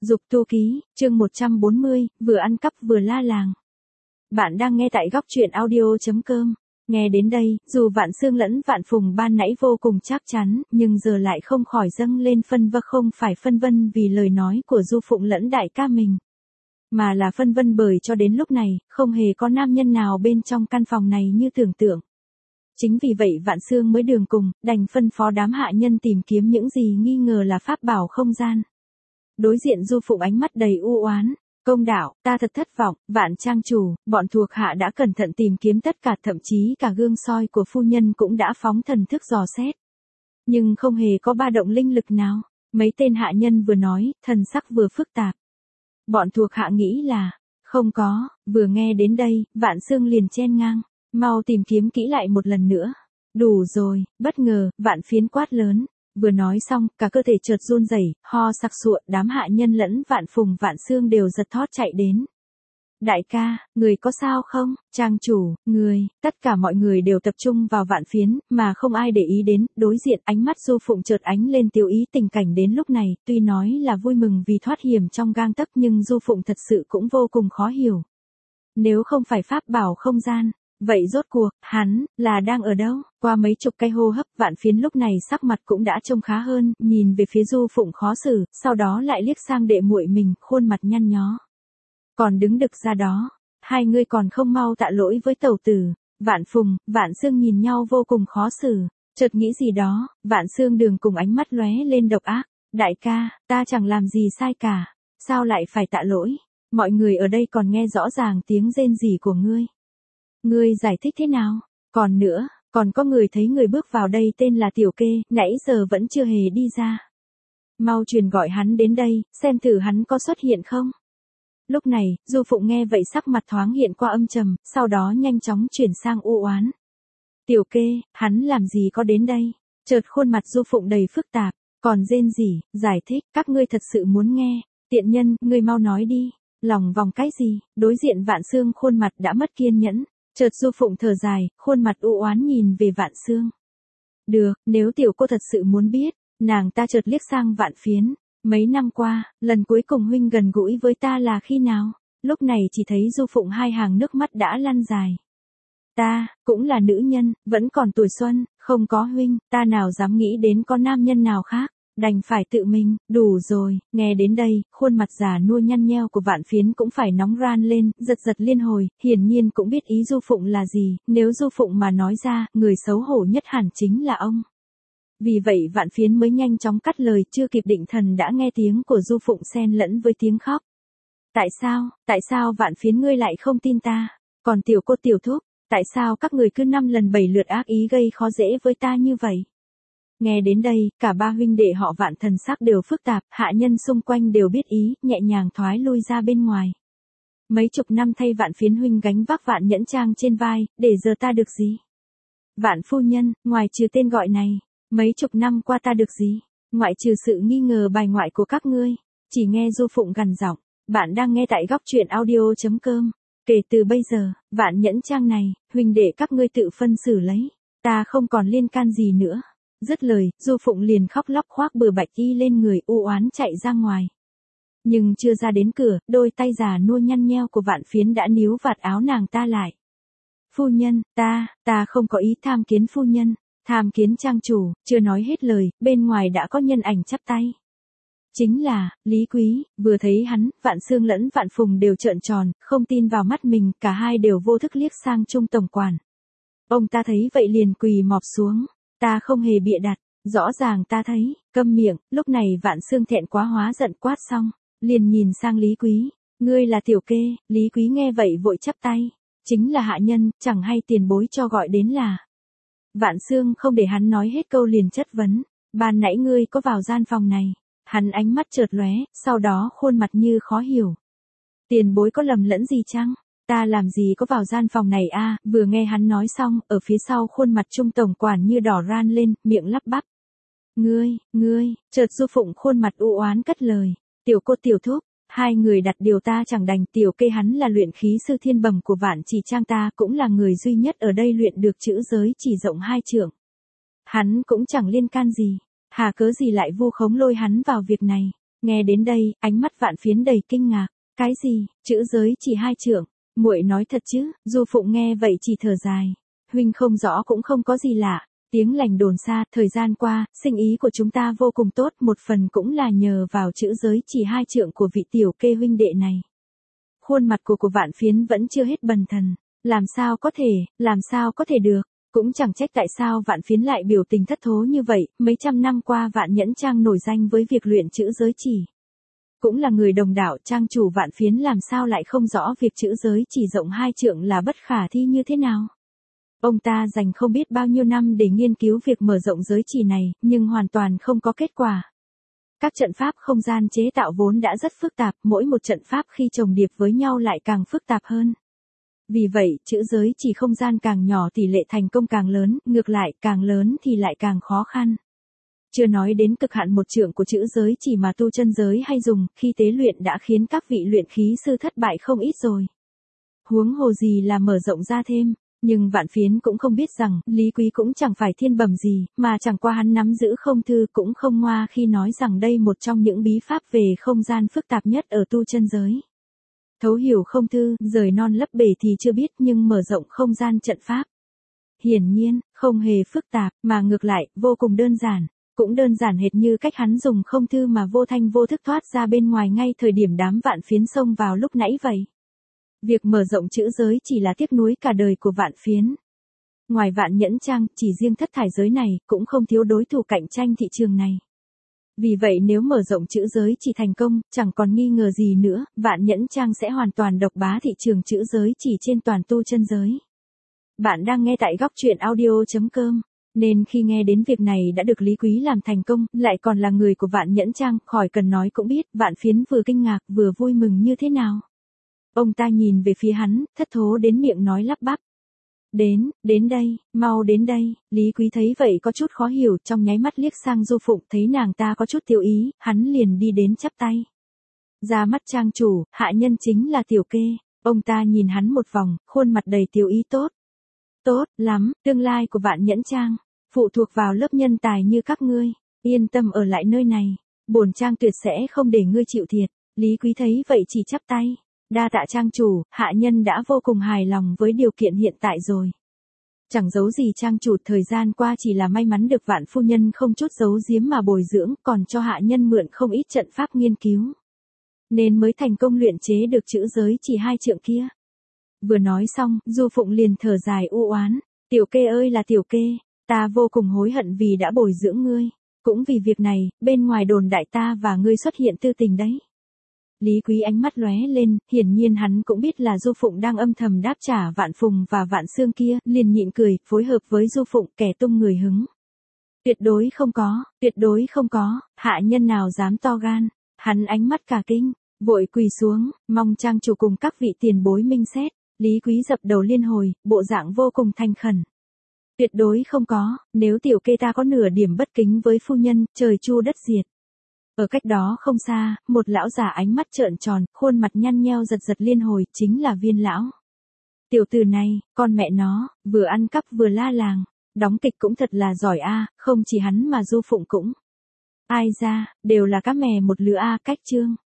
Dục tu ký, chương 140, vừa ăn cắp vừa la làng. Bạn đang nghe tại góc truyện audio.com. Nghe đến đây, dù Vạn Xương lẫn Vạn Phùng ban nãy vô cùng chắc chắn, nhưng giờ lại không khỏi dâng lên phân vân, không phải phân vân vì lời nói của Du Phụng lẫn đại ca mình, mà là phân vân bởi cho đến lúc này, không hề có nam nhân nào bên trong căn phòng này như tưởng tượng. Chính vì vậy Vạn Xương mới đường cùng, đành phân phó đám hạ nhân tìm kiếm những gì nghi ngờ là pháp bảo không gian. Đối diện Du Phụng ánh mắt đầy u oán. Công đạo, ta thật thất vọng, Vạn trang chủ, bọn thuộc hạ đã cẩn thận tìm kiếm tất cả, thậm chí cả gương soi của phu nhân cũng đã phóng thần thức dò xét. Nhưng không hề có ba động linh lực nào. Mấy tên hạ nhân vừa nói, thần sắc vừa phức tạp. Bọn thuộc hạ nghĩ là, không có, vừa nghe đến đây, Vạn Xương liền chen ngang, mau tìm kiếm kỹ lại một lần nữa. Đủ rồi, bất ngờ, Vạn Phiến quát lớn. Vừa nói xong, cả cơ thể chợt run rẩy, ho sặc sụa, đám hạ nhân lẫn Vạn Phùng Vạn Xương đều giật thót chạy đến. Đại ca, người có sao không? Trang chủ, tất cả mọi người đều tập trung vào Vạn Phiến, mà không ai để ý đến, đối diện ánh mắt Du Phụng chợt ánh lên tiêu ý. Tình cảnh đến lúc này, tuy nói là vui mừng vì thoát hiểm trong gang tấc nhưng Du Phụng thật sự cũng vô cùng khó hiểu. Nếu không phải pháp bảo không gian, vậy rốt cuộc, hắn, là đang ở đâu? Qua mấy chục cái hô hấp, Vạn Phiến lúc này sắc mặt cũng đã trông khá hơn, nhìn về phía Du Phụng khó xử, sau đó lại liếc sang đệ muội mình, khuôn mặt nhăn nhó. Còn đứng đực ra đó, hai người còn không mau tạ lỗi với tẩu tử. Vạn Phùng, Vạn Xương nhìn nhau vô cùng khó xử, chợt nghĩ gì đó, Vạn Xương đường cùng ánh mắt lóe lên độc ác. Đại ca, ta chẳng làm gì sai cả, sao lại phải tạ lỗi? Mọi người ở đây còn nghe rõ ràng tiếng rên rỉ của ngươi. Ngươi giải thích thế nào? Còn nữa, còn có người thấy người bước vào đây tên là Tiểu Kê, nãy giờ vẫn chưa hề đi ra. Mau truyền gọi hắn đến đây, xem thử hắn có xuất hiện không. Lúc này, Du Phụng nghe vậy sắc mặt thoáng hiện qua âm trầm, sau đó nhanh chóng chuyển sang u oán. Tiểu Kê, hắn làm gì có đến đây? Chợt khuôn mặt Du Phụng đầy phức tạp, còn rên rỉ, giải thích, các ngươi thật sự muốn nghe. Tiện nhân, ngươi mau nói đi, lòng vòng cái gì? Đối diện Vạn Xương khuôn mặt đã mất kiên nhẫn. Chợt Du Phụng thở dài, khuôn mặt u oán nhìn về Vạn Xương. Được, nếu tiểu cô thật sự muốn biết, nàng ta chợt liếc sang Vạn Phiến. Mấy năm qua, lần cuối cùng huynh gần gũi với ta là khi nào? Lúc này chỉ thấy Du Phụng hai hàng nước mắt đã lăn dài. Ta, cũng là nữ nhân, vẫn còn tuổi xuân, không có huynh, ta nào dám nghĩ đến có nam nhân nào khác. Đành phải tự mình, đủ rồi. Nghe đến đây, khuôn mặt già nua nhăn nheo của Vạn Phiến cũng phải nóng ran lên, giật giật liên hồi, hiển nhiên cũng biết ý Du Phụng là gì, nếu Du Phụng mà nói ra, người xấu hổ nhất hẳn chính là ông. Vì vậy Vạn Phiến mới nhanh chóng cắt lời, chưa kịp định thần đã nghe tiếng của Du Phụng xen lẫn với tiếng khóc. Tại sao Vạn Phiến ngươi lại không tin ta? Còn tiểu cô tiểu thúc, tại sao các người cứ 5 lần 7 lượt ác ý gây khó dễ với ta như vậy? Nghe đến đây, cả ba huynh đệ họ Vạn thần sắc đều phức tạp, hạ nhân xung quanh đều biết ý, nhẹ nhàng thoái lui ra bên ngoài. Mấy chục năm thay Vạn Phiến huynh gánh vác Vạn Nhẫn Trang trên vai, để giờ ta được gì? Vạn phu nhân, ngoài trừ tên gọi này, mấy chục năm qua ta được gì? Ngoại trừ sự nghi ngờ bài ngoại của các ngươi. Chỉ nghe Du Phụng gằn giọng. Bạn đang nghe tại góc truyện audio.com. Kể từ bây giờ, Vạn Nhẫn Trang này, huynh đệ các ngươi tự phân xử lấy. Ta không còn liên can gì nữa. Dứt lời, Du Phụng liền khóc lóc khoác bừa bạch y lên người, u oán chạy ra ngoài. Nhưng chưa ra đến cửa, đôi tay già nua nhăn nheo của Vạn Phiến đã níu vạt áo nàng ta lại. Phu nhân, ta không có ý tham kiến phu nhân, tham kiến trang chủ. Chưa nói hết lời, bên ngoài đã có nhân ảnh chắp tay. Chính là, Lý Quý. Vừa thấy hắn, Vạn Xương lẫn Vạn Phùng đều trợn tròn, không tin vào mắt mình, cả hai đều vô thức liếc sang Trung tổng quản. Ông ta thấy vậy liền quỳ mọp xuống. Ta không hề bịa đặt, rõ ràng ta thấy, câm miệng. Lúc này Vạn Xương thẹn quá hóa giận quát xong, liền nhìn sang Lý Quý. Ngươi là Tiểu Kê. Lý Quý nghe vậy vội chắp tay. Chính là hạ nhân, chẳng hay tiền bối cho gọi đến là. Vạn Xương không để hắn nói hết câu liền chất vấn. Ban nãy ngươi có vào gian phòng này? Hắn ánh mắt chợt lóe, sau đó khuôn mặt như khó hiểu. Tiền bối có lầm lẫn gì chăng? Ta làm gì có vào gian phòng này a? Vừa nghe hắn nói xong, ở phía sau khuôn mặt Trung tổng quản như đỏ ran lên, miệng lắp bắp. Ngươi, chợt Du Phụng khuôn mặt u oán cất lời. Tiểu cô tiểu thúc, hai người đặt điều ta chẳng đành. Tiểu Kê hắn là luyện khí sư thiên bẩm của Vạn Chỉ Trang, ta cũng là người duy nhất ở đây luyện được chữ giới chỉ rộng 2 trượng. Hắn cũng chẳng liên can gì, hà cớ gì lại vu khống lôi hắn vào việc này. Nghe đến đây, ánh mắt Vạn Phiến đầy kinh ngạc. Cái gì, chữ giới chỉ 2 trượng? Muội nói thật chứ? Du Phụng nghe vậy chỉ thở dài. Huynh không rõ cũng không có gì lạ. Tiếng lành đồn xa, thời gian qua, sinh ý của chúng ta vô cùng tốt, một phần cũng là nhờ vào chữ giới chỉ 2 trượng của vị tiểu kê huynh đệ này. Khuôn mặt của Vạn Phiến vẫn chưa hết bần thần. Làm sao có thể được? Cũng chẳng trách tại sao Vạn Phiến lại biểu tình thất thố như vậy, mấy trăm năm qua Vạn Nhẫn Trang nổi danh với việc luyện chữ giới chỉ. Cũng là người đồng đạo, trang chủ Vạn Phiến làm sao lại không rõ việc chữ giới chỉ rộng 2 trượng là bất khả thi như thế nào. Ông ta dành không biết bao nhiêu năm để nghiên cứu việc mở rộng giới chỉ này, nhưng hoàn toàn không có kết quả. Các trận pháp không gian chế tạo vốn đã rất phức tạp, mỗi một trận pháp khi chồng điệp với nhau lại càng phức tạp hơn. Vì vậy, chữ giới chỉ không gian càng nhỏ tỷ lệ thành công càng lớn, ngược lại, càng lớn thì lại càng khó khăn. Chưa nói đến cực hạn 1 trượng của chữ giới chỉ mà tu chân giới hay dùng, khi tế luyện đã khiến các vị luyện khí sư thất bại không ít rồi. Huống hồ gì là mở rộng ra thêm. Nhưng Vạn Phiến cũng không biết rằng, Lý Quý cũng chẳng phải thiên bẩm gì, mà chẳng qua hắn nắm giữ không thư cũng không ngoa khi nói rằng đây một trong những bí pháp về không gian phức tạp nhất ở tu chân giới. Thấu hiểu không thư, rời non lấp bể thì chưa biết, nhưng mở rộng không gian trận pháp. Hiển nhiên, không hề phức tạp, mà ngược lại, vô cùng đơn giản. Cũng đơn giản hệt như cách hắn dùng không thư mà vô thanh vô thức thoát ra bên ngoài ngay thời điểm đám Vạn Phiến xông vào lúc nãy vậy. Việc mở rộng chữ giới chỉ là tiếc nuối cả đời của Vạn Phiến. Ngoài Vạn Nhẫn Trang, chỉ riêng thất thải giới này, cũng không thiếu đối thủ cạnh tranh thị trường này. Vì vậy nếu mở rộng chữ giới chỉ thành công, chẳng còn nghi ngờ gì nữa, Vạn Nhẫn Trang sẽ hoàn toàn độc bá thị trường chữ giới chỉ trên toàn tu chân giới. Bạn đang nghe tại góc truyện audio.com. Nên khi nghe đến việc này đã được Lý Quý làm thành công, lại còn là người của Vạn Nhẫn Trang, khỏi cần nói cũng biết, Vạn Phiến vừa kinh ngạc vừa vui mừng như thế nào. Ông ta nhìn về phía hắn, thất thố đến miệng nói lắp bắp. Đến đây, mau đến đây. Lý Quý thấy vậy có chút khó hiểu, trong nháy mắt liếc sang Du Phụng, thấy nàng ta có chút tiêu ý, hắn liền đi đến chắp tay. Ra mắt trang chủ, hạ nhân chính là tiểu kê. Ông ta nhìn hắn một vòng, khuôn mặt đầy tiêu ý tốt. Tốt lắm, tương lai của Vạn Nhẫn Trang phụ thuộc vào lớp nhân tài như các ngươi. Yên tâm ở lại nơi này, bổn trang tuyệt sẽ không để ngươi chịu thiệt. Lý Quý thấy vậy chỉ chắp tay. Đa tạ trang chủ, hạ nhân đã vô cùng hài lòng với điều kiện hiện tại rồi. Chẳng giấu gì trang chủ, thời gian qua chỉ là may mắn được Vạn phu nhân không chút giấu giếm mà bồi dưỡng, còn cho hạ nhân mượn không ít trận pháp nghiên cứu. Nên mới thành công luyện chế được chữ giới chỉ 2 trượng kia. Vừa nói xong, Du Phụng liền thở dài u oán. Tiểu kê ơi là tiểu kê, ta vô cùng hối hận vì đã bồi dưỡng ngươi. Cũng vì việc này, bên ngoài đồn đại ta và ngươi xuất hiện tư tình đấy. Lý Quý ánh mắt lóe lên, hiển nhiên hắn cũng biết là Du Phụng đang âm thầm đáp trả Vạn Phùng và Vạn Xương kia, liền nhịn cười, phối hợp với Du Phụng, kẻ tung người hứng. Tuyệt đối không có, hạ nhân nào dám to gan. Hắn ánh mắt cả kinh, vội quỳ xuống, mong trang chủ cùng các vị tiền bối minh xét. Lý Quý dập đầu liên hồi, bộ dạng vô cùng thành khẩn. Tuyệt đối không có, nếu tiểu kê ta có nửa điểm bất kính với phu nhân, trời chu đất diệt. Ở cách đó không xa, một lão già ánh mắt trợn tròn, khuôn mặt nhăn nheo giật giật liên hồi, chính là Viên lão. Tiểu tử này, con mẹ nó, vừa ăn cắp vừa la làng, đóng kịch cũng thật là giỏi a, không chỉ hắn mà Du Phụng cũng. Ai ra, đều là cá mè một lứa a, cách chương.